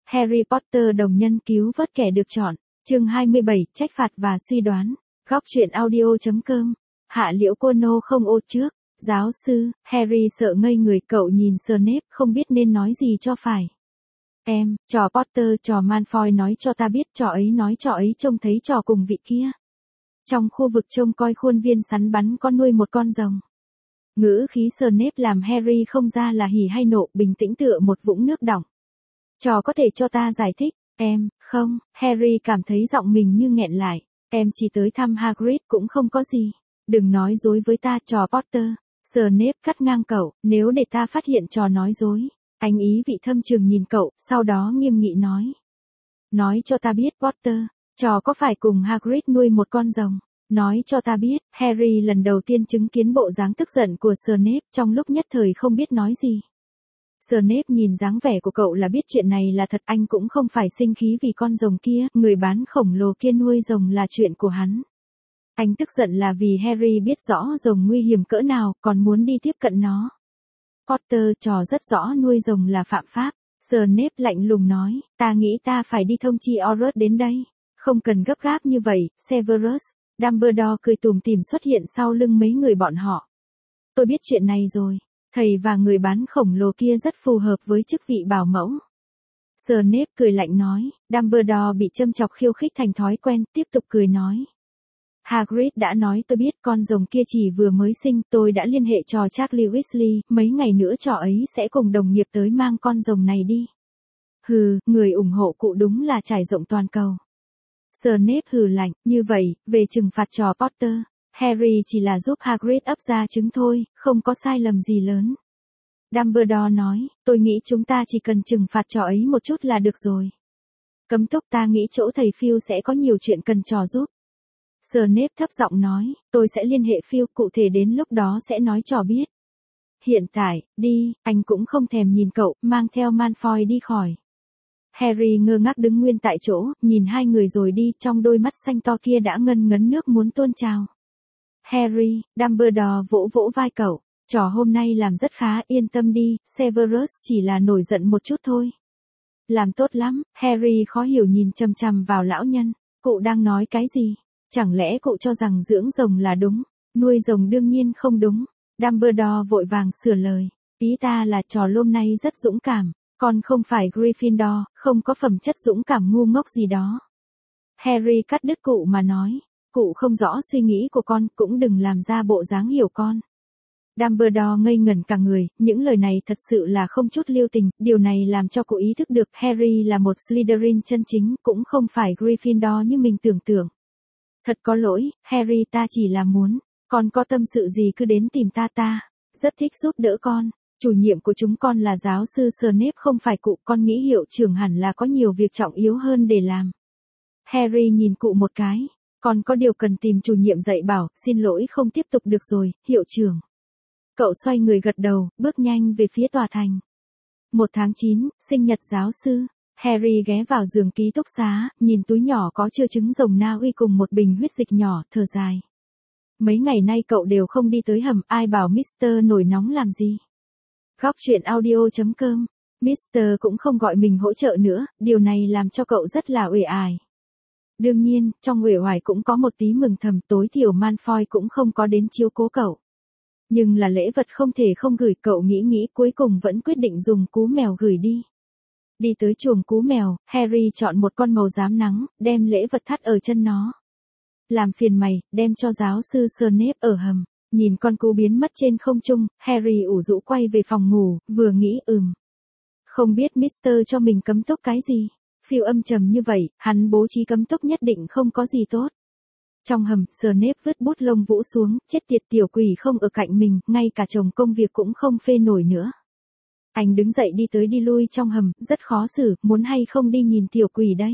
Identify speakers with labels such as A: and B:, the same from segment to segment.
A: Harry Potter đồng nhân cứu vớt kẻ được chọn. Chương 27, trách phạt và suy đoán. Góc truyện audio.com. Hạ Liễu cô nô không ô trước. Giáo sư, Harry sợ ngây người, cậu nhìn Snape không biết nên nói gì cho phải. Trò Potter, trò Malfoy nói cho ta biết, trò ấy nói trò ấy trông thấy trò cùng vị kia. Trong khu vực trông coi khuôn viên sắn bắn có nuôi một con rồng. Ngữ khí Snape làm Harry không ra là hỉ hay nộ, bình tĩnh tựa một vũng nước đọng. Trò có thể cho ta giải thích, không, Harry cảm thấy giọng mình như nghẹn lại. Em chỉ tới thăm Hagrid cũng không có gì. Đừng nói dối với ta, trò Potter. Snape cắt ngang cậu, nếu để ta phát hiện trò nói dối. Anh ý vị thâm trường nhìn cậu, sau đó nghiêm nghị nói. Nói cho ta biết, Potter, trò có phải cùng Hagrid nuôi một con rồng? Nói cho ta biết, Harry lần đầu tiên chứng kiến bộ dáng tức giận của Snape, trong lúc nhất thời không biết nói gì. Snape nhìn dáng vẻ của cậu là biết chuyện này là thật, anh cũng không phải sinh khí vì con rồng kia, người bán khổng lồ kia nuôi rồng là chuyện của hắn. Anh tức giận là vì Harry biết rõ rồng nguy hiểm cỡ nào, còn muốn đi tiếp cận nó. Potter, trò rất rõ nuôi rồng là phạm pháp. Snape lạnh lùng nói, ta nghĩ ta phải đi thông chi Aurus đến đây. Không cần gấp gáp như vậy, Severus. Dumbledore cười tủm tỉm xuất hiện sau lưng mấy người bọn họ. Tôi biết chuyện này rồi. Thầy và người bán khổng lồ kia rất phù hợp với chức vị bảo mẫu. Snape cười lạnh nói, Dumbledore bị châm chọc khiêu khích thành thói quen, tiếp tục cười nói. Hagrid đã nói tôi biết con rồng kia chỉ vừa mới sinh, tôi đã liên hệ cho Charlie Weasley, mấy ngày nữa trò ấy sẽ cùng đồng nghiệp tới mang con rồng này đi. Hừ, người ủng hộ cụ đúng là trải rộng toàn cầu. Snape hừ lạnh, như vậy, về trừng phạt trò Potter, Harry chỉ là giúp Hagrid ấp ra trứng thôi, không có sai lầm gì lớn. Dumbledore nói, tôi nghĩ chúng ta chỉ cần trừng phạt trò ấy một chút là được rồi. Cấm túc, ta nghĩ chỗ thầy Phil sẽ có nhiều chuyện cần trò giúp. Snape thấp giọng nói, tôi sẽ liên hệ Phil, cụ thể đến lúc đó sẽ nói trò biết. Hiện tại, đi, anh cũng không thèm nhìn cậu, mang theo Malfoy đi khỏi. Harry ngơ ngác đứng nguyên tại chỗ, nhìn hai người rồi đi, trong đôi mắt xanh to kia đã ngân ngấn nước muốn tuôn trào. Harry, Dumbledore vỗ vỗ vai cậu, trò hôm nay làm rất khá, yên tâm đi, Severus chỉ là nổi giận một chút thôi. Làm tốt lắm, Harry khó hiểu nhìn chằm chằm vào lão nhân, cụ đang nói cái gì? Chẳng lẽ cụ cho rằng dưỡng rồng là đúng, nuôi rồng đương nhiên không đúng. Dumbledore vội vàng sửa lời, ý ta là trò hôm nay rất dũng cảm, còn không phải Gryffindor, không có phẩm chất dũng cảm ngu ngốc gì đó. Harry cắt đứt cụ mà nói, cụ không rõ suy nghĩ của con, cũng đừng làm ra bộ dáng hiểu con. Dumbledore ngây ngẩn cả người, những lời này thật sự là không chút lưu tình, điều này làm cho cụ ý thức được Harry là một Slytherin chân chính, cũng không phải Gryffindor như mình tưởng tượng. Thật có lỗi, Harry, ta chỉ là muốn, con có tâm sự gì cứ đến tìm ta rất thích giúp đỡ con. Chủ nhiệm của chúng con là giáo sư Snape không phải cụ, con nghĩ hiệu trưởng hẳn là có nhiều việc trọng yếu hơn để làm. Harry nhìn cụ một cái, con có điều cần tìm chủ nhiệm dạy bảo, xin lỗi không tiếp tục được rồi, hiệu trưởng. Cậu xoay người gật đầu, bước nhanh về phía tòa thành. 1 tháng 9, sinh nhật giáo sư. Harry ghé vào giường ký túc xá, nhìn túi nhỏ có chứa trứng rồng Na Uy cùng một bình huyết dịch nhỏ, thở dài. Mấy ngày nay cậu đều không đi tới hầm, ai bảo Mr. nổi nóng làm gì. Góc truyện audio.com. Mr. cũng không gọi mình hỗ trợ nữa, điều này làm cho cậu rất là uể oải. Đương nhiên, trong uể oải cũng có một tí mừng thầm, tối thiểu Malfoy cũng không có đến chiếu cố cậu. Nhưng là lễ vật không thể không gửi, cậu nghĩ cuối cùng vẫn quyết định dùng cú mèo gửi đi. Đi tới chuồng cú mèo, Harry chọn một con màu rám nắng, đem lễ vật thắt ở chân nó. Làm phiền mày, đem cho giáo sư Snape ở hầm. Nhìn con cú biến mất trên không trung, Harry ủ rũ quay về phòng ngủ, vừa nghĩ không biết Mr. cho mình cấm túc cái gì. Phil âm trầm như vậy, hắn bố trí cấm túc nhất định không có gì tốt. Trong hầm, Snape vứt bút lông vũ xuống, chết tiệt, tiểu quỷ không ở cạnh mình, ngay cả chồng công việc cũng không phê nổi nữa. Anh đứng dậy đi tới đi lui trong hầm, rất khó xử, muốn hay không đi nhìn tiểu quỷ đây.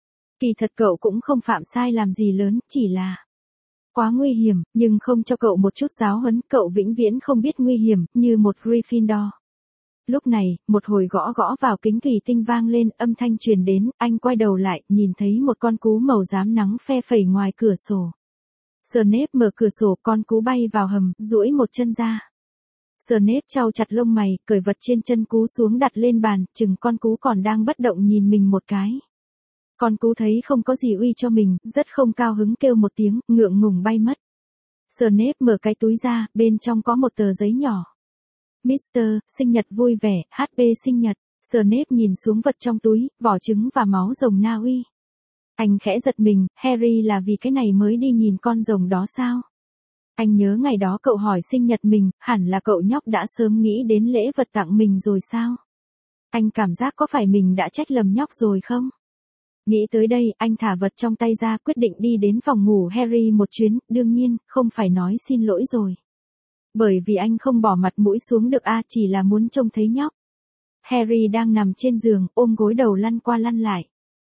A: Kỳ thật cậu cũng không phạm sai làm gì lớn, chỉ là quá nguy hiểm, nhưng không cho cậu một chút giáo huấn, cậu vĩnh viễn không biết nguy hiểm, như một Gryffindor. Lúc này, một hồi gõ gõ vào kính thủy tinh vang lên, âm thanh truyền đến, anh quay đầu lại, nhìn thấy một con cú màu rám nắng phe phẩy ngoài cửa sổ. Snape mở cửa sổ, con cú bay vào hầm, duỗi một chân ra. Snape chau chặt lông mày, cởi vật trên chân cú xuống đặt lên bàn, chừng con cú còn đang bất động nhìn mình một cái. Con cú thấy không có gì uy cho mình, rất không cao hứng kêu một tiếng, ngượng ngùng bay mất. Snape mở cái túi ra, bên trong có một tờ giấy nhỏ. Mr. sinh nhật vui vẻ, HP sinh nhật. Snape nhìn xuống vật trong túi, vỏ trứng và máu rồng Na Uy. Anh khẽ giật mình, Harry là vì cái này mới đi nhìn con rồng đó sao? Anh nhớ ngày đó cậu hỏi sinh nhật mình, hẳn là cậu nhóc đã sớm nghĩ đến lễ vật tặng mình rồi sao? Anh cảm giác có phải mình đã trách lầm nhóc rồi không? Nghĩ tới đây, anh thả vật trong tay ra, quyết định đi đến phòng ngủ Harry một chuyến, đương nhiên, không phải nói xin lỗi rồi. Bởi vì anh không bỏ mặt mũi xuống được chỉ là muốn trông thấy nhóc. Harry đang nằm trên giường, ôm gối đầu lăn qua lăn lại.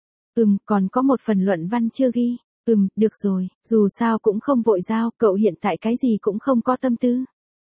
A: Còn có một phần luận văn chưa ghi. Được rồi, dù sao cũng không vội giao, cậu hiện tại cái gì cũng không có tâm tư.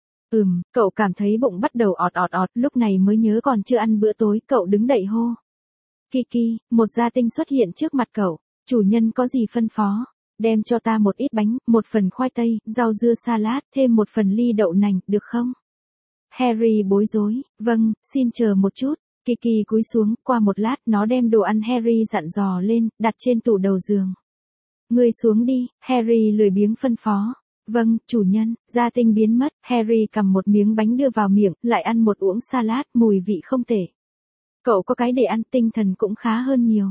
A: Cậu cảm thấy bụng bắt đầu ọt, lúc này mới nhớ còn chưa ăn bữa tối, cậu đứng dậy hô. Kiki, một gia tinh xuất hiện trước mặt cậu, chủ nhân có gì phân phó? Đem cho ta một ít bánh, một phần khoai tây, rau dưa salad, thêm một phần ly đậu nành, được không? Harry bối rối, vâng, xin chờ một chút. Kiki cúi xuống, qua một lát, nó đem đồ ăn Harry dặn dò lên, đặt trên tủ đầu giường. Ngươi xuống đi, Harry lười biếng phân phó. Vâng, chủ nhân, gia tinh biến mất, Harry cầm một miếng bánh đưa vào miệng, lại ăn một uống salad, mùi vị không tệ. Cậu có cái để ăn, tinh thần cũng khá hơn nhiều.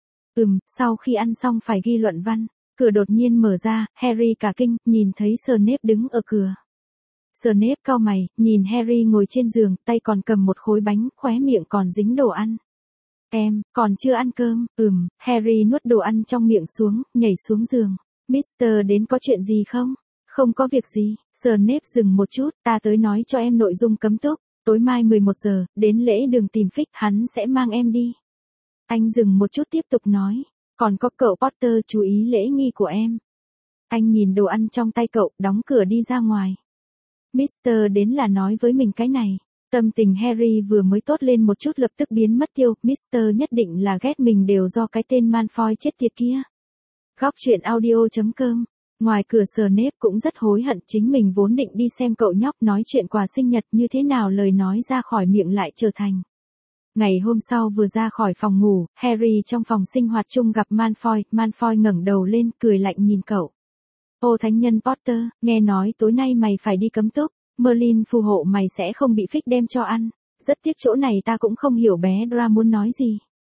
A: Sau khi ăn xong phải ghi luận văn. Cửa đột nhiên mở ra, Harry cả kinh, nhìn thấy Snape đứng ở cửa. Snape cau mày, nhìn Harry ngồi trên giường, tay còn cầm một khối bánh, khóe miệng còn dính đồ ăn. Em, còn chưa ăn cơm. Harry nuốt đồ ăn trong miệng xuống, nhảy xuống giường. Mister đến có chuyện gì không? Không có việc gì. Snape dừng một chút, ta tới nói cho em nội dung cấm túc. Tối mai 11 giờ, đến lễ đường tìm Fix, hắn sẽ mang em đi. Anh dừng một chút tiếp tục nói. Còn có cậu Potter chú ý lễ nghi của em. Anh nhìn đồ ăn trong tay cậu, đóng cửa đi ra ngoài. Mister đến là nói với mình cái này. Tâm tình Harry vừa mới tốt lên một chút lập tức biến mất tiêu. Mister nhất định là ghét mình đều do cái tên Malfoy chết tiệt kia. Góc truyện audio.com. Ngoài cửa Snape cũng rất hối hận, chính mình vốn định đi xem cậu nhóc nói chuyện quà sinh nhật, như thế nào lời nói ra khỏi miệng lại trở thành. Ngày hôm sau vừa ra khỏi phòng ngủ, Harry trong phòng sinh hoạt chung gặp Malfoy ngẩng đầu lên, cười lạnh nhìn cậu. Ô thánh nhân Potter, nghe nói tối nay mày phải đi cấm túc, Merlin phù hộ mày sẽ không bị Fix đem cho ăn. Rất tiếc chỗ này ta cũng không hiểu bé Dra muốn nói gì.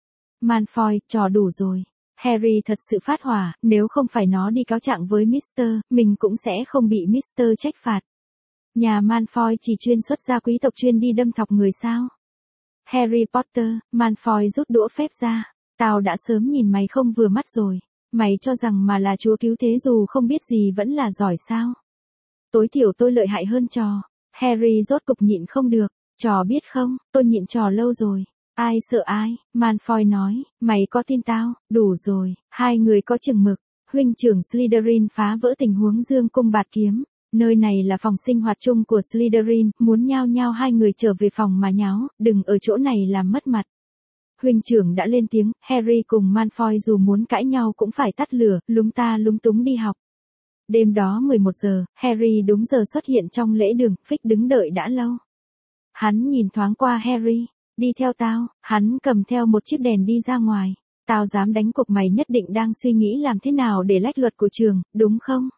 A: Malfoy, trò đủ rồi. Harry thật sự phát hỏa, nếu không phải nó đi cáo trạng với Mister, mình cũng sẽ không bị Mister trách phạt. Nhà Malfoy chỉ chuyên xuất gia quý tộc chuyên đi đâm thọc người sao? Harry Potter, Malfoy rút đũa phép ra. Tao đã sớm nhìn mày không vừa mắt rồi. Mày cho rằng mà là chúa cứu thế dù không biết gì vẫn là giỏi sao? Tối thiểu tôi lợi hại hơn trò. Harry rốt cục nhịn không được. Trò biết không, tôi nhịn trò lâu rồi. Ai sợ ai, Malfoy nói, mày có tin tao, đủ rồi. Hai người có chừng mực. Huynh trưởng Slytherin phá vỡ tình huống dương cung bạt kiếm. Nơi này là phòng sinh hoạt chung của Slytherin, muốn nhao nhao hai người trở về phòng mà nháo, đừng ở chỗ này làm mất mặt. Huynh trưởng đã lên tiếng, Harry cùng Malfoy dù muốn cãi nhau cũng phải tắt lửa, lúng ta lúng túng đi học. Đêm đó 11 giờ, Harry đúng giờ xuất hiện trong lễ đường, Fix đứng đợi đã lâu. Hắn nhìn thoáng qua Harry, đi theo tao, hắn cầm theo một chiếc đèn đi ra ngoài. Tao dám đánh cuộc mày nhất định đang suy nghĩ làm thế nào để lách luật của trường, đúng không?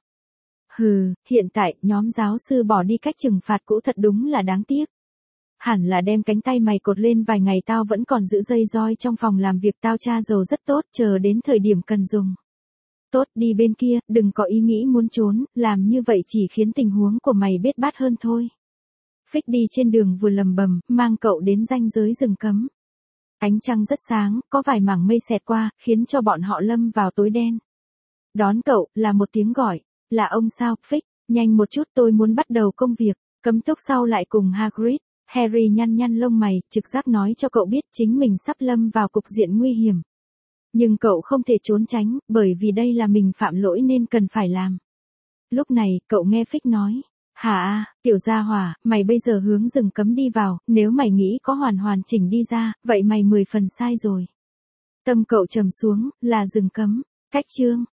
A: Hiện tại, nhóm giáo sư bỏ đi cách trừng phạt cũ thật đúng là đáng tiếc. Hẳn là đem cánh tay mày cột lên vài ngày tao vẫn còn giữ dây roi trong phòng làm việc tao tra dầu rất tốt, chờ đến thời điểm cần dùng. Tốt đi bên kia, đừng có ý nghĩ muốn trốn, làm như vậy chỉ khiến tình huống của mày bết bát hơn thôi. Fix đi trên đường vừa lầm bầm, mang cậu đến ranh giới rừng cấm. Ánh trăng rất sáng, có vài mảng mây xẹt qua, khiến cho bọn họ lâm vào tối đen. Đón cậu, là một tiếng gọi. Là ông sao, Fix, nhanh một chút tôi muốn bắt đầu công việc. Cấm túc sau lại cùng Hagrid. Harry nhăn nhăn lông mày, trực giác nói cho cậu biết chính mình sắp lâm vào cục diện nguy hiểm. Nhưng cậu không thể trốn tránh, bởi vì đây là mình phạm lỗi nên cần phải làm. Lúc này, cậu nghe Fix nói. Hả tiểu gia hỏa, mày bây giờ hướng rừng cấm đi vào, nếu mày nghĩ có hoàn chỉnh đi ra, vậy mày 10 phần sai rồi. Tâm cậu trầm xuống, là rừng cấm. Cách chương.